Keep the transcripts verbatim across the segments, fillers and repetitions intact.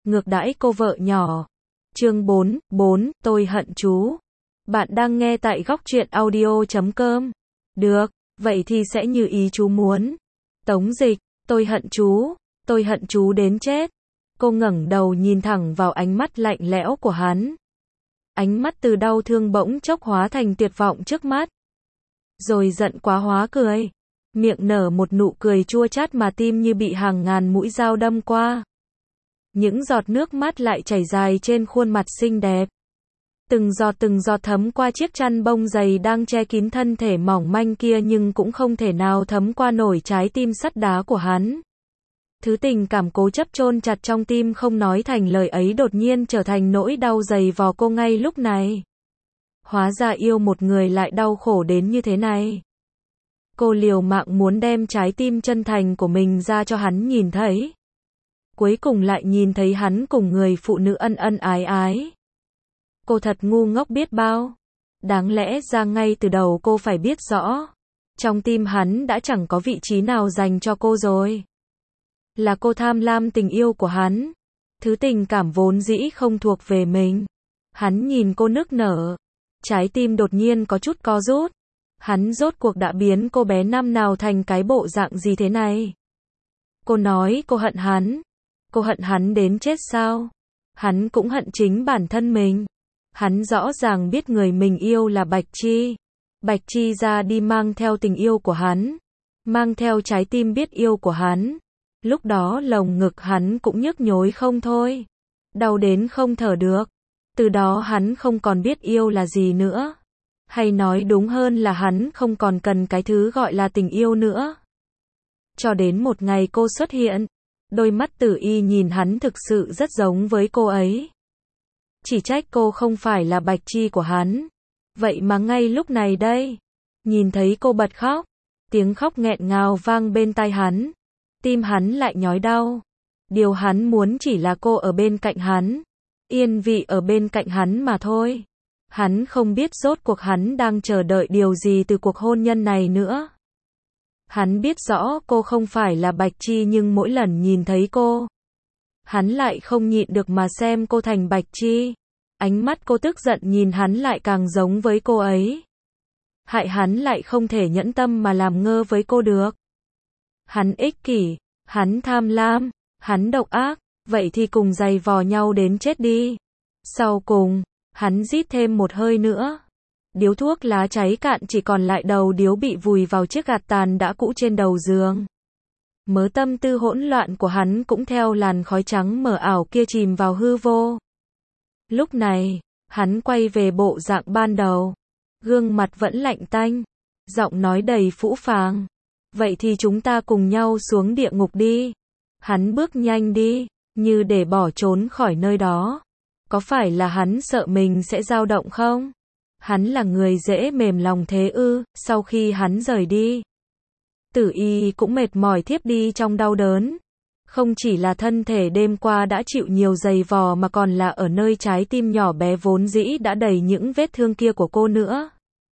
ngược đãi cô vợ nhỏ. Chương bốn, bốn, tôi hận chú. Bạn đang nghe tại góc truyện audio chấm com. Được, vậy thì sẽ như ý chú muốn. Tống Dịch, tôi hận chú, tôi hận chú đến chết. Cô ngẩng đầu nhìn thẳng vào ánh mắt lạnh lẽo của hắn. Ánh mắt từ đau thương bỗng chốc hóa thành tuyệt vọng trước mắt. Rồi giận quá hóa cười. Miệng nở một nụ cười chua chát mà tim như bị hàng ngàn mũi dao đâm qua. Những giọt nước mắt lại chảy dài trên khuôn mặt xinh đẹp. Từng giọt từng giọt thấm qua chiếc chăn bông dày đang che kín thân thể mỏng manh kia nhưng cũng không thể nào thấm qua nổi trái tim sắt đá của hắn. Thứ tình cảm cố chấp chôn chặt trong tim không nói thành lời ấy đột nhiên trở thành nỗi đau dày vò cô ngay lúc này. Hóa ra yêu một người lại đau khổ đến như thế này. Cô liều mạng muốn đem trái tim chân thành của mình ra cho hắn nhìn thấy. Cuối cùng lại nhìn thấy hắn cùng người phụ nữ ân ân ái ái. Cô thật ngu ngốc biết bao. Đáng lẽ ra ngay từ đầu cô phải biết rõ. Trong tim hắn đã chẳng có vị trí nào dành cho cô rồi. Là cô tham lam tình yêu của hắn. Thứ tình cảm vốn dĩ không thuộc về mình. Hắn nhìn cô nức nở. Trái tim đột nhiên có chút co rút. Hắn rốt cuộc đã biến cô bé năm nào thành cái bộ dạng gì thế này. Cô nói cô hận hắn. Cô hận hắn đến chết sao? Hắn cũng hận chính bản thân mình. Hắn rõ ràng biết người mình yêu là Bạch Chi. Bạch Chi ra đi mang theo tình yêu của hắn. Mang theo trái tim biết yêu của hắn. Lúc đó lồng ngực hắn cũng nhức nhối không thôi. Đau đến không thở được. Từ đó hắn không còn biết yêu là gì nữa. Hay nói đúng hơn là hắn không còn cần cái thứ gọi là tình yêu nữa. Cho đến một ngày cô xuất hiện. Đôi mắt Tử Y nhìn hắn thực sự rất giống với cô ấy. Chỉ trách cô không phải là Bạch Chi của hắn. Vậy mà ngay lúc này đây. Nhìn thấy cô bật khóc. Tiếng khóc nghẹn ngào vang bên tai hắn. Tim hắn lại nhói đau. Điều hắn muốn chỉ là cô ở bên cạnh hắn. Yên vị ở bên cạnh hắn mà thôi. Hắn không biết rốt cuộc hắn đang chờ đợi điều gì từ cuộc hôn nhân này nữa. Hắn biết rõ cô không phải là Bạch Chi nhưng mỗi lần nhìn thấy cô. Hắn lại không nhịn được mà xem cô thành Bạch Chi. Ánh mắt cô tức giận nhìn hắn lại càng giống với cô ấy. Hại hắn lại không thể nhẫn tâm mà làm ngơ với cô được. Hắn ích kỷ, hắn tham lam, hắn độc ác, vậy thì cùng giày vò nhau đến chết đi. Sau cùng, hắn rít thêm một hơi nữa. Điếu thuốc lá cháy cạn chỉ còn lại đầu điếu bị vùi vào chiếc gạt tàn đã cũ trên đầu giường. Mớ tâm tư hỗn loạn của hắn cũng theo làn khói trắng mờ ảo kia chìm vào hư vô. Lúc này, hắn quay về bộ dạng ban đầu. Gương mặt vẫn lạnh tanh. Giọng nói đầy phũ phàng. Vậy thì chúng ta cùng nhau xuống địa ngục đi. Hắn bước nhanh đi, như để bỏ trốn khỏi nơi đó. Có phải là hắn sợ mình sẽ dao động không? Hắn là người dễ mềm lòng thế ư? Sau khi hắn rời đi, Tử Y cũng mệt mỏi thiếp đi trong đau đớn. Không chỉ là thân thể đêm qua đã chịu nhiều giày vò mà còn là ở nơi trái tim nhỏ bé vốn dĩ đã đầy những vết thương kia của cô nữa.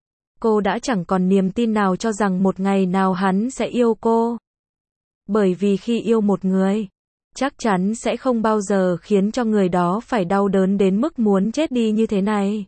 Cô đã chẳng còn niềm tin nào cho rằng một ngày nào hắn sẽ yêu cô. Bởi vì khi yêu một người, chắc chắn sẽ không bao giờ khiến cho người đó phải đau đớn đến mức muốn chết đi như thế này.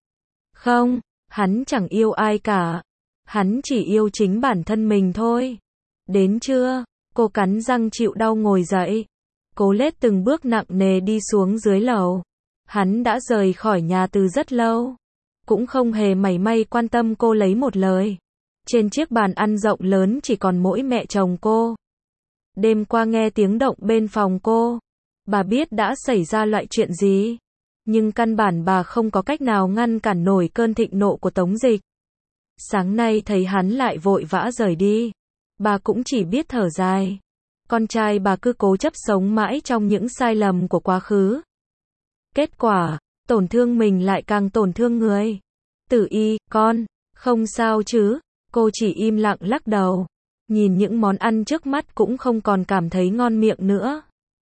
Không, hắn chẳng yêu ai cả. Hắn chỉ yêu chính bản thân mình thôi. Đến trưa, cô cắn răng chịu đau ngồi dậy. Cố lết từng bước nặng nề đi xuống dưới lầu. Hắn đã rời khỏi nhà từ rất lâu. Cũng không hề mảy may quan tâm cô lấy một lời. Trên chiếc bàn ăn rộng lớn chỉ còn mỗi mẹ chồng cô. Đêm qua nghe tiếng động bên phòng cô. Bà biết đã xảy ra loại chuyện gì. Nhưng căn bản bà không có cách nào ngăn cản nổi cơn thịnh nộ của Tống Dịch. Sáng nay thấy hắn lại vội vã rời đi. Bà cũng chỉ biết thở dài. Con trai bà cứ cố chấp sống mãi trong những sai lầm của quá khứ. Kết quả, tổn thương mình lại càng tổn thương người. Tử Y, con, không sao chứ? Cô chỉ im lặng lắc đầu. Nhìn những món ăn trước mắt cũng không còn cảm thấy ngon miệng nữa.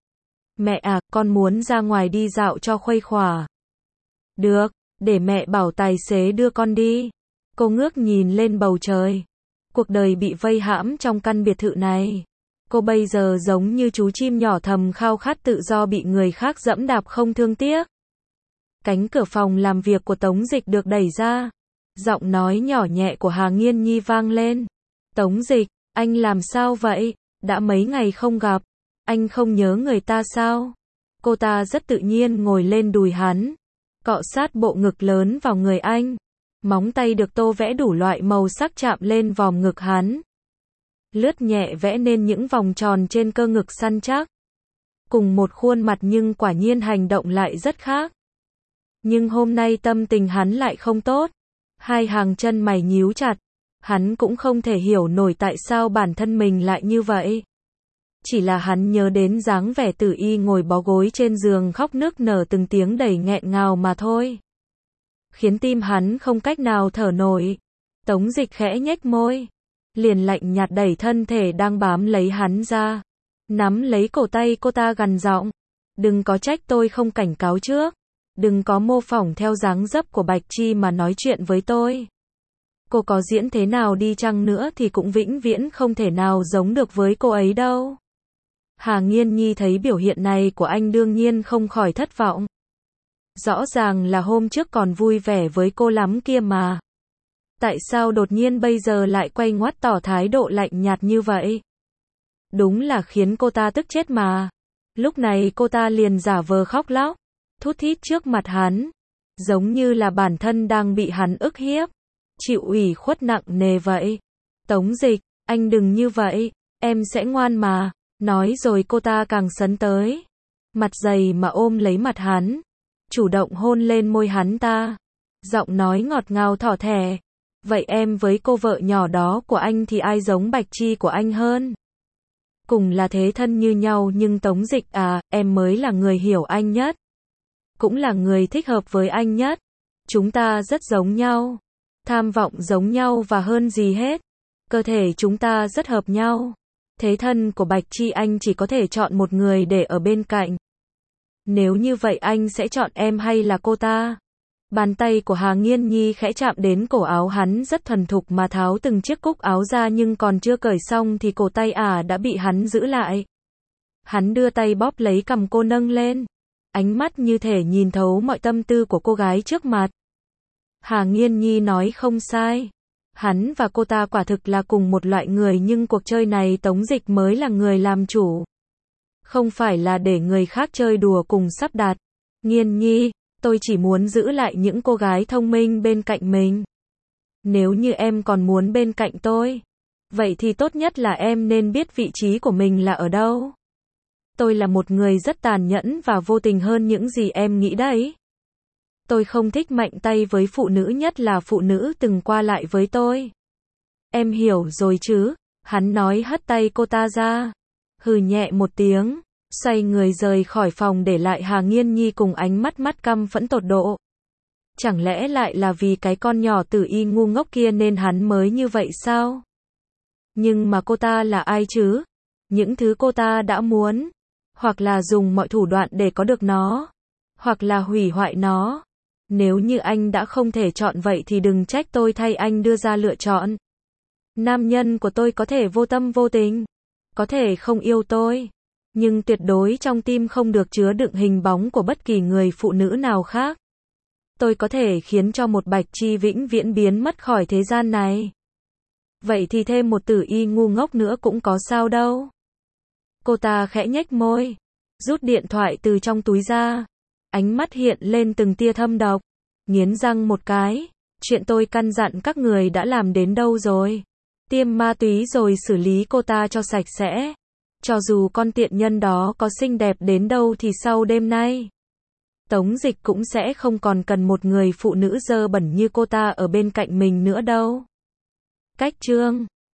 Mẹ à, con muốn ra ngoài đi dạo cho khuây khỏa. Được, để mẹ bảo tài xế đưa con đi. Cô ngước nhìn lên bầu trời. Cuộc đời bị vây hãm trong căn biệt thự này. Cô bây giờ giống như chú chim nhỏ thầm khao khát tự do bị người khác dẫm đạp không thương tiếc. Cánh cửa phòng làm việc của Tống Dịch được đẩy ra. Giọng nói nhỏ nhẹ của Hà Nghiên Nhi vang lên. Tống Dịch, anh làm sao vậy? Đã mấy ngày không gặp. Anh không nhớ người ta sao? Cô ta rất tự nhiên ngồi lên đùi hắn. Cọ sát bộ ngực lớn vào người anh. Móng tay được tô vẽ đủ loại màu sắc chạm lên vòm ngực hắn. Lướt nhẹ vẽ nên những vòng tròn trên cơ ngực săn chắc. Cùng một khuôn mặt nhưng quả nhiên hành động lại rất khác. Nhưng hôm nay tâm tình hắn lại không tốt. Hai hàng chân mày nhíu chặt. Hắn cũng không thể hiểu nổi tại sao bản thân mình lại như vậy. Chỉ là hắn nhớ đến dáng vẻ Tử Y ngồi bó gối trên giường khóc nức nở từng tiếng đầy nghẹn ngào mà thôi. Khiến tim hắn không cách nào thở nổi. Tống Dịch khẽ nhếch môi. Liền lạnh nhạt đẩy thân thể đang bám lấy hắn ra. Nắm lấy cổ tay cô ta gằn giọng. Đừng có trách tôi không cảnh cáo trước. Đừng có mô phỏng theo dáng dấp của Bạch Chi mà nói chuyện với tôi. Cô có diễn thế nào đi chăng nữa thì cũng vĩnh viễn không thể nào giống được với cô ấy đâu. Hà Nghiên Nhi thấy biểu hiện này của anh đương nhiên không khỏi thất vọng. Rõ ràng là hôm trước còn vui vẻ với cô lắm kia mà. Tại sao đột nhiên bây giờ lại quay ngoắt tỏ thái độ lạnh nhạt như vậy? Đúng là khiến cô ta tức chết mà. Lúc này cô ta liền giả vờ khóc lóc, thút thít trước mặt hắn. Giống như là bản thân đang bị hắn ức hiếp. Chịu ủy khuất nặng nề vậy. Tống Dịch, anh đừng như vậy, em sẽ ngoan mà. Nói rồi cô ta càng sấn tới. Mặt dày mà ôm lấy mặt hắn. Chủ động hôn lên môi hắn ta. Giọng nói ngọt ngào thỏ thẻ. Vậy em với cô vợ nhỏ đó của anh thì ai giống Bạch Chi của anh hơn? Cùng là thế thân như nhau nhưng Tống Dịch à, em mới là người hiểu anh nhất. Cũng là người thích hợp với anh nhất. Chúng ta rất giống nhau. Tham vọng giống nhau và hơn gì hết. Cơ thể chúng ta rất hợp nhau. Thế thân của Bạch Chi anh chỉ có thể chọn một người để ở bên cạnh. Nếu như vậy anh sẽ chọn em hay là cô ta? Bàn tay của Hà Nghiên Nhi khẽ chạm đến cổ áo hắn rất thuần thục mà tháo từng chiếc cúc áo ra nhưng còn chưa cởi xong thì cổ tay ả đã bị hắn giữ lại. Hắn đưa tay bóp lấy cằm cô nâng lên. Ánh mắt như thể nhìn thấu mọi tâm tư của cô gái trước mặt. Hà Nghiên Nhi nói không sai. Hắn và cô ta quả thực là cùng một loại người nhưng cuộc chơi này Tống Dịch mới là người làm chủ. Không phải là để người khác chơi đùa cùng sắp đặt. Nghiên Nhi, tôi chỉ muốn giữ lại những cô gái thông minh bên cạnh mình. Nếu như em còn muốn bên cạnh tôi, vậy thì tốt nhất là em nên biết vị trí của mình là ở đâu. Tôi là một người rất tàn nhẫn và vô tình hơn những gì em nghĩ đấy. Tôi không thích mạnh tay với phụ nữ nhất là phụ nữ từng qua lại với tôi. Em hiểu rồi chứ? Hắn nói hất tay cô ta ra. Hừ nhẹ một tiếng, xoay người rời khỏi phòng để lại Hà Nghiên Nhi cùng ánh mắt mắt căm phẫn tột độ. Chẳng lẽ lại là vì cái con nhỏ Tử Y ngu ngốc kia nên hắn mới như vậy sao? Nhưng mà cô ta là ai chứ? Những thứ cô ta đã muốn, hoặc là dùng mọi thủ đoạn để có được nó, hoặc là hủy hoại nó. Nếu như anh đã không thể chọn vậy thì đừng trách tôi thay anh đưa ra lựa chọn. Nam nhân của tôi có thể vô tâm vô tình, có thể không yêu tôi, nhưng tuyệt đối trong tim không được chứa đựng hình bóng của bất kỳ người phụ nữ nào khác. Tôi có thể khiến cho một Bạch Chi vĩnh viễn biến mất khỏi thế gian này. Vậy thì thêm một Tử Y ngu ngốc nữa cũng có sao đâu. Cô ta khẽ nhếch môi, rút điện thoại từ trong túi ra. Ánh mắt hiện lên từng tia thâm độc, nghiến răng một cái. Chuyện tôi căn dặn các người đã làm đến đâu rồi? Tiêm ma túy rồi xử lý cô ta cho sạch sẽ. Cho dù con tiện nhân đó có xinh đẹp đến đâu thì sau đêm nay, Tống Dịch cũng sẽ không còn cần một người phụ nữ dơ bẩn như cô ta ở bên cạnh mình nữa đâu. Cách chương